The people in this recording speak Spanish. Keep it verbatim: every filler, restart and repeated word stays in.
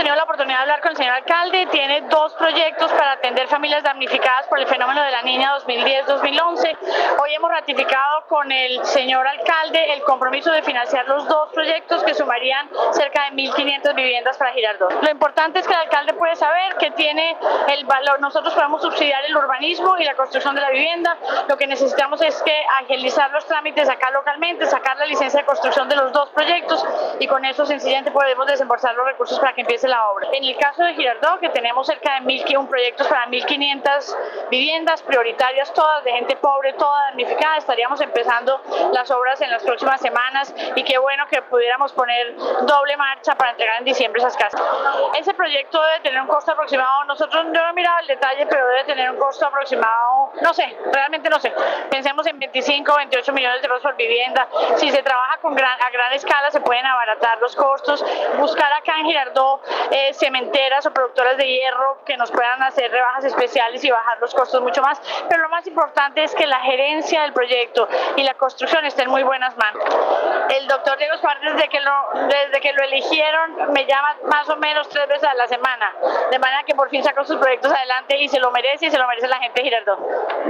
tenido la oportunidad de hablar con el señor alcalde. Tiene dos proyectos para atender familias damnificadas por el fenómeno de la niña dos mil diez dos mil once. Hoy hemos ratificado con el señor alcalde el compromiso de financiar los dos proyectos que sumarían cerca de mil quinientas viviendas para Girardot. Lo importante es que el alcalde puede saber que tiene el valor. Nosotros podemos subsidiar el urbanismo y la construcción de la vivienda. Lo que necesitamos es que agilizar los trámites acá localmente, sacar la licencia de construcción de los dos proyectos y con eso sencillamente podemos desembolsar los recursos para que empiece la obra. En el caso de Girardot, que tenemos cerca de mil proyectos para mil quinientas viviendas prioritarias, todas de gente pobre, toda damnificada, estaríamos empezando las obras en las próximas semanas y qué bueno que pudiéramos poner doble marcha para entregar en diciembre esas casas. Ese proyecto debe tener un costo aproximado, nosotros no hemos mirado el detalle, pero debe tener un costo aproximado, no sé, realmente no sé, pensemos en veinticinco, veintiocho millones de euros por vivienda. Si se trabaja con gran, a gran escala se pueden abaratar los costos, buscar acá en Girardot eh, cementeras o productoras de hierro que nos puedan hacer rebajas especiales y bajar los costos mucho más, pero lo más importante es que la gerencia del proyecto y la construcción estén en muy buenas manos. El doctor Diego Escobar, desde que lo, desde que lo eligieron, me llama más o menos tres veces a la semana, de manera que por fin sacó sus proyectos adelante y se lo merece y se lo merece la gente de Girardot.